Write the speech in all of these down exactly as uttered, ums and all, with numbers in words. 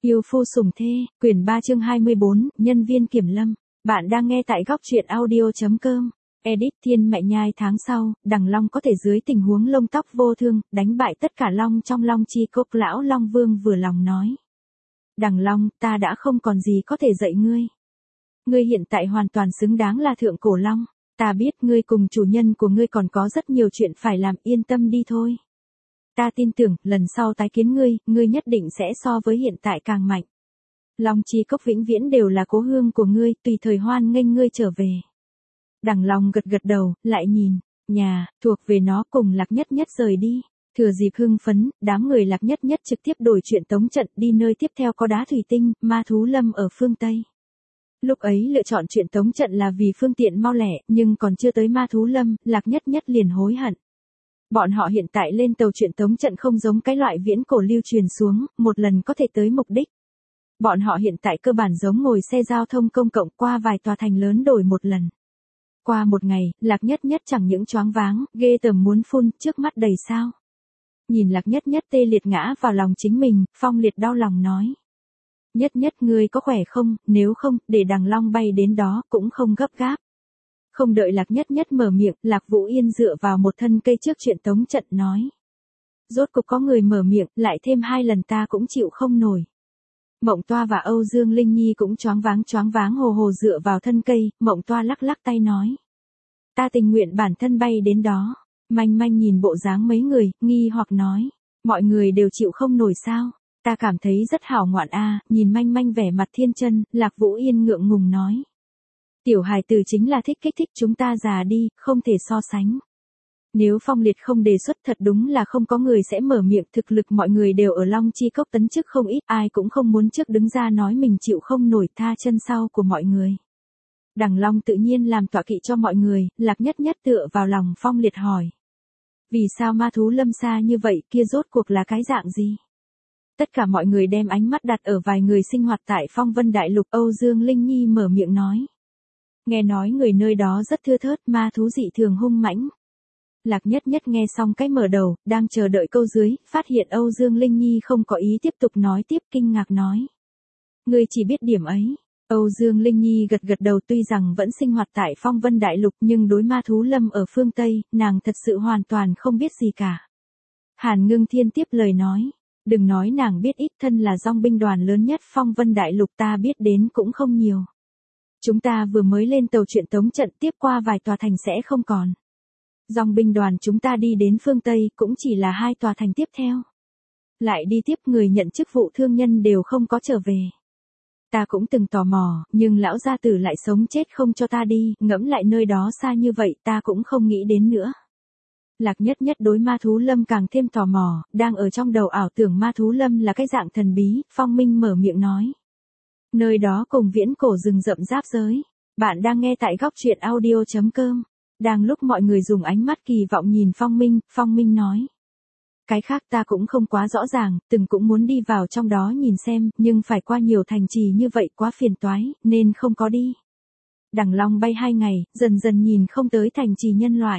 Yêu phu sủng thê, quyển ba chương hai mươi bốn, nhân viên kiểm lâm. Bạn đang nghe tại góc truyện audio chấm com. Edit Thiên Mẹ Nhai. Tháng sau, Đằng Long có thể dưới tình huống lông tóc vô thương, đánh bại tất cả long trong Long Chi Cốc. Lão Long Vương vừa lòng nói. Đằng Long, ta đã không còn gì có thể dạy ngươi. Ngươi hiện tại hoàn toàn xứng đáng là thượng cổ long. Ta biết ngươi cùng chủ nhân của ngươi còn có rất nhiều chuyện phải làm, yên tâm đi thôi. Ta tin tưởng, lần sau tái kiến ngươi, ngươi nhất định sẽ so với hiện tại càng mạnh. Long Chi Cốc vĩnh viễn đều là cố hương của ngươi, tùy thời hoan nghênh ngươi trở về. Đằng Long gật gật đầu, lại nhìn, nhà, thuộc về nó, cùng Lạc Nhất Nhất rời đi. Thừa dịp hưng phấn, đám người Lạc Nhất Nhất trực tiếp đổi chuyện tống trận đi nơi tiếp theo có đá thủy tinh, ma thú lâm ở phương Tây. Lúc ấy lựa chọn chuyện tống trận là vì phương tiện mau lẻ, nhưng còn chưa tới ma thú lâm, Lạc Nhất Nhất liền hối hận. Bọn họ hiện tại lên tàu chuyện tống trận không giống cái loại viễn cổ lưu truyền xuống, một lần có thể tới mục đích. Bọn họ hiện tại cơ bản giống ngồi xe giao thông công cộng qua vài tòa thành lớn đổi một lần. Qua một ngày, Lạc Nhất Nhất chẳng những choáng váng, ghê tởm muốn phun, trước mắt đầy sao. Nhìn Lạc Nhất Nhất tê liệt ngã vào lòng chính mình, Phong Liệt đau lòng nói. Nhất Nhất ngươi có khỏe không, nếu không, để Đằng Long bay đến đó, cũng không gấp gáp. Không đợi Lạc Nhất Nhất mở miệng, Lạc Vũ Yên dựa vào một thân cây trước chuyện tống trận nói. Rốt cục có người mở miệng, lại thêm hai lần ta cũng chịu không nổi. Mộng Toa và Âu Dương Linh Nhi cũng choáng váng choáng váng hồ hồ dựa vào thân cây, Mộng Toa lắc lắc tay nói. Ta tình nguyện bản thân bay đến đó. Manh Manh nhìn bộ dáng mấy người, nghi hoặc nói. Mọi người đều chịu không nổi sao? Ta cảm thấy rất hảo ngoạn a. Nhìn Manh Manh vẻ mặt thiên chân, Lạc Vũ Yên ngượng ngùng nói. Tiểu hài tử chính là thích kích thích, chúng ta già đi, không thể so sánh. Nếu Phong Liệt không đề xuất thật đúng là không có người sẽ mở miệng, thực lực mọi người đều ở Long Chi Cốc tấn chức không ít, ai cũng không muốn trước đứng ra nói mình chịu không nổi, tha chân sau của mọi người. Đằng Long tự nhiên làm tọa kỵ cho mọi người, Lạc Nhất Nhất tựa vào lòng Phong Liệt hỏi. Vì sao ma thú lâm xa như vậy, kia rốt cuộc là cái dạng gì? Tất cả mọi người đem ánh mắt đặt ở vài người sinh hoạt tại Phong Vân Đại Lục. Âu Dương Linh Nhi mở miệng nói. Nghe nói người nơi đó rất thưa thớt, ma thú dị thường hung mãnh. Lạc Nhất Nhất nghe xong cái mở đầu, đang chờ đợi câu dưới, phát hiện Âu Dương Linh Nhi không có ý tiếp tục nói tiếp, kinh ngạc nói. Ngươi chỉ biết điểm ấy. Âu Dương Linh Nhi gật gật đầu, tuy rằng vẫn sinh hoạt tại Phong Vân Đại Lục nhưng đối ma thú lâm ở phương Tây, nàng thật sự hoàn toàn không biết gì cả. Hàn Ngưng Thiên tiếp lời nói. Đừng nói nàng biết ít, thân là dòng binh đoàn lớn nhất Phong Vân Đại Lục ta biết đến cũng không nhiều. Chúng ta vừa mới lên tàu chuyện tống trận, tiếp qua vài tòa thành sẽ không còn. Dòng binh đoàn chúng ta đi đến phương Tây cũng chỉ là hai tòa thành tiếp theo. Lại đi tiếp, người nhận chức vụ thương nhân đều không có trở về. Ta cũng từng tò mò, nhưng lão gia tử lại sống chết không cho ta đi, ngẫm lại nơi đó xa như vậy ta cũng không nghĩ đến nữa. Lạc Nhất Nhất đối ma thú lâm càng thêm tò mò, đang ở trong đầu ảo tưởng ma thú lâm là cái dạng thần bí. Phong Minh mở miệng nói. Nơi đó cùng viễn cổ rừng rậm giáp giới. Bạn đang nghe tại góc truyện audio chấm com. Đang lúc mọi người dùng ánh mắt kỳ vọng nhìn Phong Minh, Phong Minh nói. Cái khác ta cũng không quá rõ ràng, từng cũng muốn đi vào trong đó nhìn xem, nhưng phải qua nhiều thành trì như vậy quá phiền toái, nên không có đi. Đằng Long bay hai ngày, dần dần nhìn không tới thành trì nhân loại.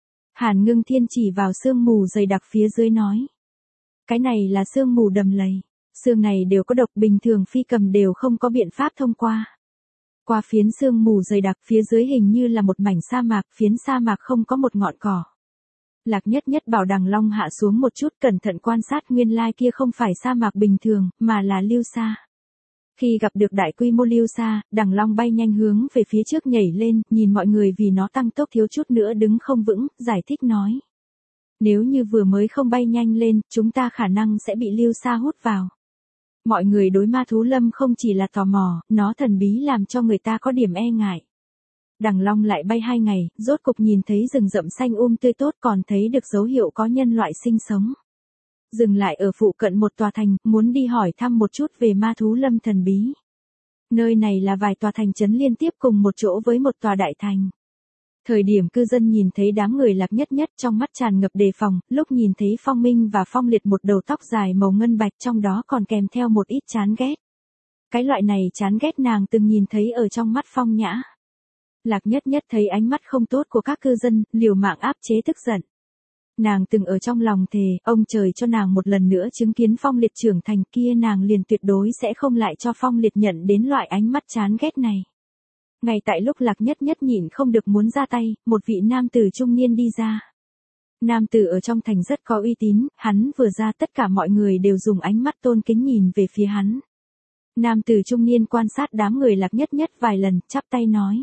Hàn Ngưng Thiên chỉ vào sương mù dày đặc phía dưới nói. Cái này là sương mù đầm lầy. Sương này đều có độc, bình thường phi cầm đều không có biện pháp thông qua. Qua phiến sương mù dày đặc, phía dưới hình như là một mảnh sa mạc, phiến sa mạc không có một ngọn cỏ. Lạc Nhất Nhất bảo Đằng Long hạ xuống một chút, cẩn thận quan sát, nguyên lai kia không phải sa mạc bình thường, mà là lưu sa. Khi gặp được đại quy mô lưu sa, Đằng Long bay nhanh hướng về phía trước nhảy lên, nhìn mọi người vì nó tăng tốc thiếu chút nữa đứng không vững, giải thích nói. Nếu như vừa mới không bay nhanh lên, chúng ta khả năng sẽ bị lưu sa hút vào. Mọi người đối ma thú lâm không chỉ là tò mò, nó thần bí làm cho người ta có điểm e ngại. Đằng Long lại bay hai ngày, rốt cục nhìn thấy rừng rậm xanh um tươi tốt, còn thấy được dấu hiệu có nhân loại sinh sống. Dừng lại ở phụ cận một tòa thành, muốn đi hỏi thăm một chút về ma thú lâm thần bí. Nơi này là vài tòa thành trấn liên tiếp cùng một chỗ với một tòa đại thành. Thời điểm cư dân nhìn thấy đám người Lạc Nhất Nhất trong mắt tràn ngập đề phòng, lúc nhìn thấy Phong Minh và Phong Liệt một đầu tóc dài màu ngân bạch, trong đó còn kèm theo một ít chán ghét. Cái loại này chán ghét nàng từng nhìn thấy ở trong mắt Phong Nhã. Lạc Nhất Nhất thấy ánh mắt không tốt của các cư dân, liều mạng áp chế tức giận. Nàng từng ở trong lòng thề, ông trời cho nàng một lần nữa chứng kiến Phong Liệt trưởng thành kia nàng liền tuyệt đối sẽ không lại cho Phong Liệt nhận đến loại ánh mắt chán ghét này. Ngay tại lúc Lạc Nhất Nhất nhịn không được muốn ra tay, một vị nam tử trung niên đi ra. Nam tử ở trong thành rất có uy tín, hắn vừa ra tất cả mọi người đều dùng ánh mắt tôn kính nhìn về phía hắn. Nam tử trung niên quan sát đám người Lạc Nhất Nhất vài lần, chắp tay nói.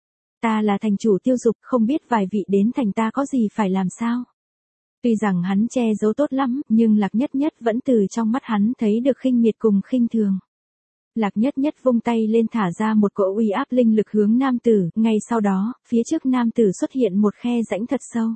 Ta là thành chủ Tiêu Dục, không biết vài vị đến thành ta có gì phải làm sao. Tuy rằng hắn che giấu tốt lắm, nhưng Lạc Nhất Nhất vẫn từ trong mắt hắn thấy được khinh miệt cùng khinh thường. Lạc Nhất Nhất vung tay lên thả ra một cỗ uy áp linh lực hướng nam tử, ngay sau đó, phía trước nam tử xuất hiện một khe rãnh thật sâu.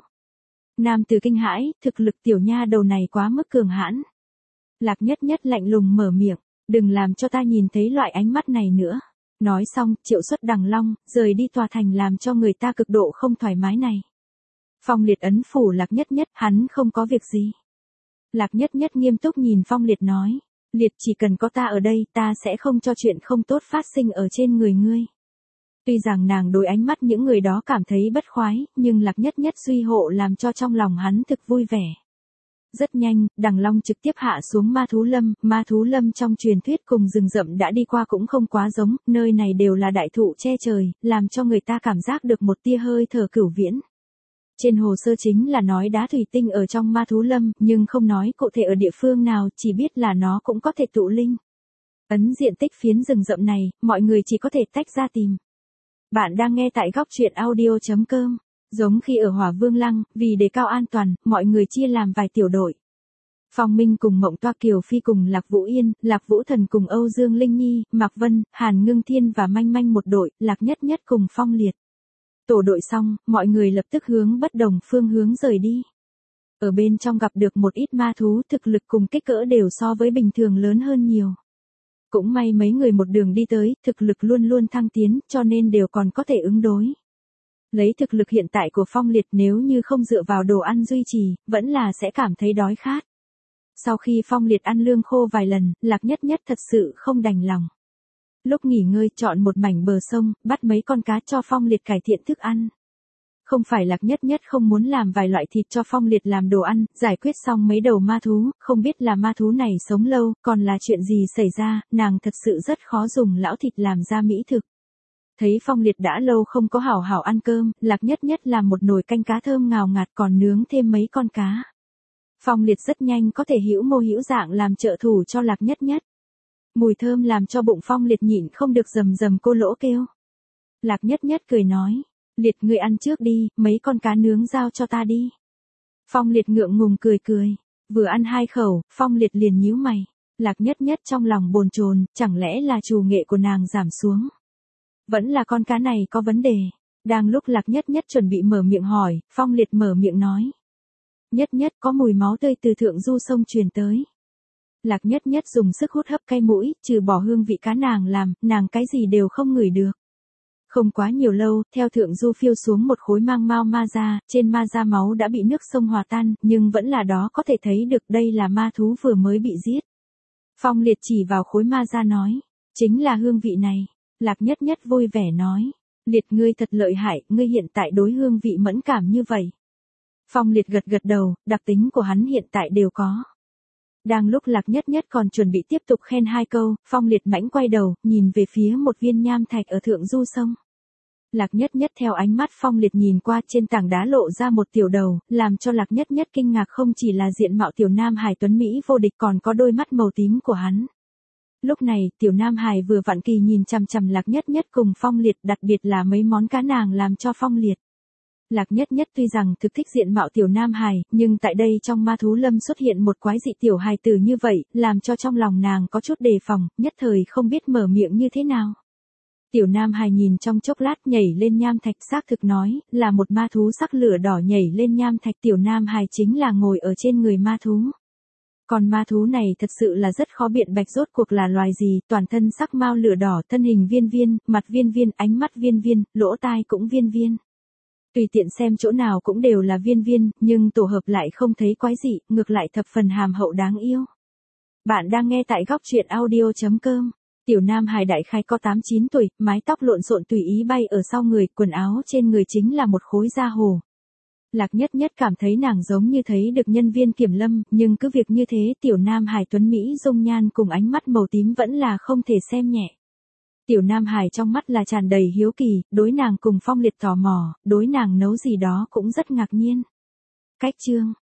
Nam tử kinh hãi, thực lực tiểu nha đầu này quá mức cường hãn. Lạc Nhất Nhất lạnh lùng mở miệng, đừng làm cho ta nhìn thấy loại ánh mắt này nữa. Nói xong, triệu xuất Đằng Long, rời đi tòa thành làm cho người ta cực độ không thoải mái này. Phong Liệt ấn phủ Lạc Nhất Nhất, hắn không có việc gì. Lạc Nhất Nhất nghiêm túc nhìn Phong Liệt nói, Liệt chỉ cần có ta ở đây, ta sẽ không cho chuyện không tốt phát sinh ở trên người ngươi. Tuy rằng nàng đối ánh mắt những người đó cảm thấy bất khoái, nhưng Lạc Nhất Nhất suy hộ làm cho trong lòng hắn thực vui vẻ. Rất nhanh, Đằng Long trực tiếp hạ xuống Ma Thú Lâm, Ma Thú Lâm trong truyền thuyết cùng rừng rậm đã đi qua cũng không quá giống, nơi này đều là đại thụ che trời, làm cho người ta cảm giác được một tia hơi thở cửu viễn. Trên hồ sơ chính là nói đá thủy tinh ở trong Ma Thú Lâm, nhưng không nói cụ thể ở địa phương nào, chỉ biết là nó cũng có thể tụ linh. Ấn diện tích phiến rừng rậm này, mọi người chỉ có thể tách ra tìm. Bạn đang nghe tại góc truyện audio chấm com. Giống khi ở Hỏa Vương Lăng, vì đề cao an toàn, mọi người chia làm vài tiểu đội. Phong Minh cùng Mộng Toa Kiều Phi cùng Lạc Vũ Yên, Lạc Vũ Thần cùng Âu Dương Linh Nhi, Mạc Vân, Hàn Ngưng Thiên và Manh Manh một đội, Lạc Nhất Nhất cùng Phong Liệt. Tổ đội xong, mọi người lập tức hướng bất đồng phương hướng rời đi. Ở bên trong gặp được một ít ma thú, thực lực cùng kích cỡ đều so với bình thường lớn hơn nhiều. Cũng may mấy người một đường đi tới, thực lực luôn luôn thăng tiến, cho nên đều còn có thể ứng đối. Lấy thực lực hiện tại của Phong Liệt nếu như không dựa vào đồ ăn duy trì, vẫn là sẽ cảm thấy đói khát. Sau khi Phong Liệt ăn lương khô vài lần, Lạc Nhất Nhất thật sự không đành lòng. Lúc nghỉ ngơi chọn một mảnh bờ sông, bắt mấy con cá cho Phong Liệt cải thiện thức ăn. Không phải Lạc Nhất Nhất không muốn làm vài loại thịt cho Phong Liệt làm đồ ăn, giải quyết xong mấy đầu ma thú, không biết là ma thú này sống lâu, còn là chuyện gì xảy ra, nàng thật sự rất khó dùng lão thịt làm ra mỹ thực. Thấy Phong Liệt đã lâu không có hảo hảo ăn cơm, Lạc Nhất Nhất làm một nồi canh cá thơm ngào ngạt còn nướng thêm mấy con cá. Phong Liệt rất nhanh có thể hữu mô hữu dạng làm trợ thủ cho Lạc Nhất Nhất. Mùi thơm làm cho bụng Phong Liệt nhịn không được rầm rầm cô lỗ kêu. Lạc Nhất Nhất cười nói, Liệt ngươi ăn trước đi, mấy con cá nướng giao cho ta đi. Phong Liệt ngượng ngùng cười cười, vừa ăn hai khẩu, Phong Liệt liền nhíu mày. Lạc Nhất Nhất trong lòng bồn chồn, chẳng lẽ là trù nghệ của nàng giảm xuống. Vẫn là con cá này có vấn đề. Đang lúc Lạc Nhất Nhất chuẩn bị mở miệng hỏi, Phong Liệt mở miệng nói. Nhất Nhất có mùi máu tươi từ thượng du sông truyền tới. Lạc Nhất Nhất dùng sức hút hấp cay mũi, trừ bỏ hương vị cá nàng làm, nàng cái gì đều không ngửi được. Không quá nhiều lâu, theo thượng du phiêu xuống một khối mang mao ma da, trên ma da máu đã bị nước sông hòa tan, nhưng vẫn là đó có thể thấy được đây là ma thú vừa mới bị giết. Phong Liệt chỉ vào khối ma da nói, chính là hương vị này. Lạc Nhất Nhất vui vẻ nói, Liệt ngươi thật lợi hại, ngươi hiện tại đối hương vị mẫn cảm như vậy. Phong Liệt gật gật đầu, đặc tính của hắn hiện tại đều có. Đang lúc Lạc Nhất Nhất còn chuẩn bị tiếp tục khen hai câu, Phong Liệt mãnh quay đầu, nhìn về phía một viên nham thạch ở thượng du sông. Lạc Nhất Nhất theo ánh mắt Phong Liệt nhìn qua trên tảng đá lộ ra một tiểu đầu, làm cho Lạc Nhất Nhất kinh ngạc không chỉ là diện mạo tiểu nam hải tuấn Mỹ vô địch còn có đôi mắt màu tím của hắn. Lúc này, tiểu nam hải vừa vặn kỳ nhìn chằm chằm Lạc Nhất Nhất cùng Phong Liệt, đặc biệt là mấy món cá nàng làm cho Phong Liệt. Lạc Nhất Nhất tuy rằng thực thích diện mạo tiểu nam hài, nhưng tại đây trong Ma Thú Lâm xuất hiện một quái dị tiểu hài tử như vậy, làm cho trong lòng nàng có chút đề phòng, nhất thời không biết mở miệng như thế nào. Tiểu nam hài nhìn trong chốc lát nhảy lên nham thạch, xác thực nói, là một ma thú sắc lửa đỏ nhảy lên nham thạch, tiểu nam hài chính là ngồi ở trên người ma thú. Còn ma thú này thật sự là rất khó biện bạch rốt cuộc là loài gì, toàn thân sắc mao lửa đỏ, thân hình viên viên, mặt viên viên, ánh mắt viên viên, lỗ tai cũng viên viên. Tùy tiện xem chỗ nào cũng đều là viên viên, nhưng tổ hợp lại không thấy quái dị, ngược lại thập phần hàm hậu đáng yêu. Bạn đang nghe tại góc truyện audio chấm com. Tiểu nam hài đại khái có tám chín tuổi, mái tóc lộn xộn tùy ý bay ở sau người, quần áo trên người chính là một khối da hồ. Lạc Nhất Nhất cảm thấy nàng giống như thấy được nhân viên kiểm lâm, nhưng cứ việc như thế tiểu Nam Hải tuấn Mỹ dung nhan cùng ánh mắt màu tím vẫn là không thể xem nhẹ. Tiểu Nam Hải trong mắt là tràn đầy hiếu kỳ, đối nàng cùng Phong Liệt tò mò, đối nàng nấu gì đó cũng rất ngạc nhiên. Cách chương